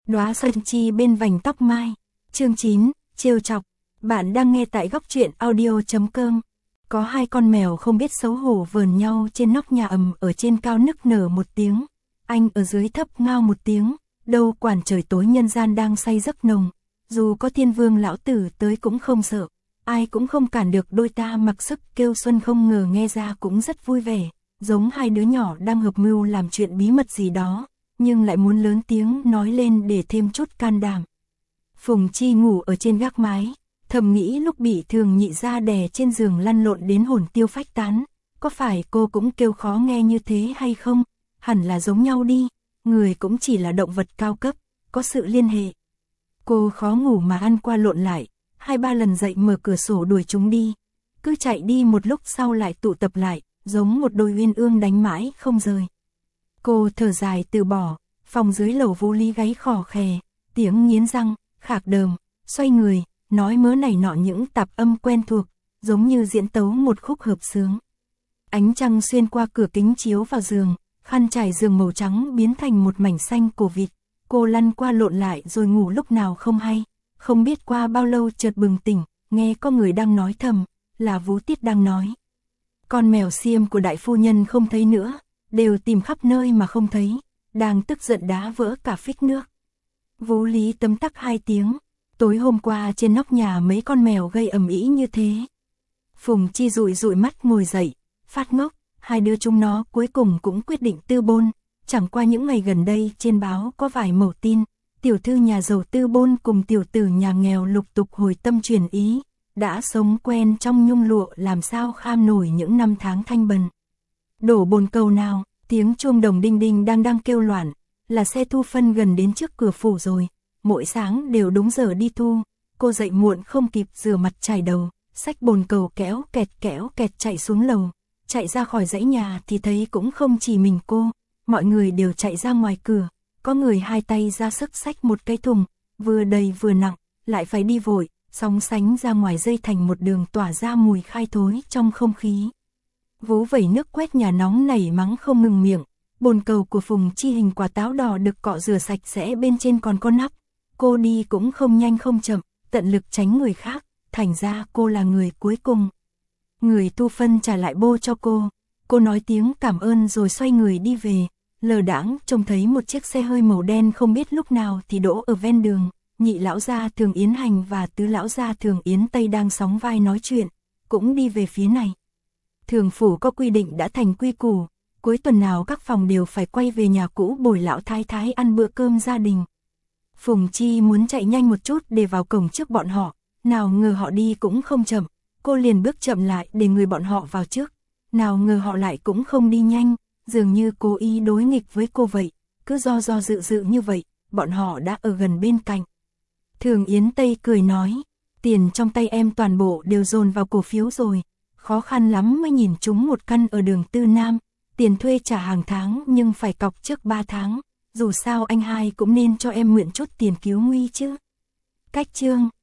Đóa xuân chi bên vành tóc mai. Chương 9, trêu chọc. Bạn đang nghe tại góc truyện audio.com. Có hai con mèo không biết xấu hổ vờn nhau trên nóc nhà, ầm ở trên cao nức nở một tiếng, anh ở dưới thấp ngao một tiếng, đâu quản trời tối nhân gian đang say giấc nồng, dù có thiên vương lão tử tới cũng không sợ, ai cũng không cản được đôi ta mặc sức kêu xuân, không ngờ nghe ra cũng rất vui vẻ, giống hai đứa nhỏ đang hợp mưu làm chuyện bí mật gì đó, nhưng lại muốn lớn tiếng nói lên để thêm chút can đảm. Phùng Chi ngủ ở trên gác mái, thầm nghĩ lúc bị Thường Nhị gia đè trên giường lăn lộn đến hồn tiêu phách tán, có phải cô cũng kêu khó nghe như thế hay không? Hẳn là giống nhau đi, người cũng chỉ là động vật cao cấp, có sự liên hệ. Cô khó ngủ mà ăn qua lộn lại, 2-3 lần dậy mở cửa sổ đuổi chúng đi, cứ chạy đi một lúc sau lại tụ tập lại, giống một đôi uyên ương đánh mãi không rời. Cô thở dài từ bỏ, phòng dưới lầu Vũ Lý gáy khò khè, tiếng nghiến răng, khạc đờm, xoay người, nói mớ này nọ những tạp âm quen thuộc, giống như diễn tấu một khúc hợp xướng. Ánh trăng xuyên qua cửa kính chiếu vào giường, khăn trải giường màu trắng biến thành một mảnh xanh cổ vịt, cô lăn qua lộn lại rồi ngủ lúc nào không hay, không biết qua bao lâu chợt bừng tỉnh, nghe có người đang nói thầm, là Vũ Tiết đang nói. Con mèo xiêm của đại phu nhân không thấy nữa, đều tìm khắp nơi mà không thấy, đang tức giận đá vỡ cả phích nước. Vũ Lý tấm tắc 2 tiếng, tối hôm qua trên nóc nhà mấy con mèo gây ầm ĩ như thế. Phùng Chi dụi dụi mắt ngồi dậy, phát ngốc, hai đứa chúng nó cuối cùng cũng quyết định tư bôn, chẳng qua những ngày gần đây trên báo có vài mẩu tin, tiểu thư nhà giàu tư bôn cùng tiểu tử nhà nghèo lục tục hồi tâm chuyển ý, đã sống quen trong nhung lụa làm sao kham nổi những năm tháng thanh bần. Đổ bồn cầu nào, tiếng chuông đồng đinh đinh đang kêu loạn, là xe thu phân gần đến trước cửa phủ rồi, mỗi sáng đều đúng giờ đi thu, cô dậy muộn không kịp rửa mặt chải đầu, xách bồn cầu kéo kẹt chạy xuống lầu, chạy ra khỏi dãy nhà thì thấy cũng không chỉ mình cô, mọi người đều chạy ra ngoài cửa, có người hai tay ra sức xách một cái thùng, vừa đầy vừa nặng, lại phải đi vội, sóng sánh ra ngoài dây thành một đường tỏa ra mùi khai thối trong không khí. Vú vẩy nước quét nhà nóng nảy mắng không ngừng miệng, bồn cầu của Phùng Chi hình quả táo đỏ được cọ rửa sạch sẽ, bên trên còn có nắp, cô đi cũng không nhanh không chậm, tận lực tránh người khác, thành ra cô là người cuối cùng. Người thu phân trả lại bô cho cô nói tiếng cảm ơn rồi xoay người đi về, lờ đãng trông thấy một chiếc xe hơi màu đen không biết lúc nào thì đỗ ở ven đường, nhị lão gia Thường Yến Hành và tứ lão gia Thường Yến Tây đang sóng vai nói chuyện, cũng đi về phía này. Thường phủ có quy định đã thành quy củ, cuối tuần nào các phòng đều phải quay về nhà cũ bồi lão thái thái ăn bữa cơm gia đình. Phùng Chi muốn chạy nhanh một chút để vào cổng trước bọn họ, nào ngờ họ đi cũng không chậm, cô liền bước chậm lại để người bọn họ vào trước, nào ngờ họ lại cũng không đi nhanh, dường như cố ý đối nghịch với cô vậy, cứ do dự như vậy, bọn họ đã ở gần bên cạnh. Thường Yến Tây cười nói, tiền trong tay em toàn bộ đều dồn vào cổ phiếu rồi, khó khăn lắm mới nhìn trúng một căn ở đường Tư Nam, tiền thuê trả hàng tháng nhưng phải cọc trước 3 tháng, dù sao anh hai cũng nên cho em mượn chút tiền cứu nguy chứ. Cách chương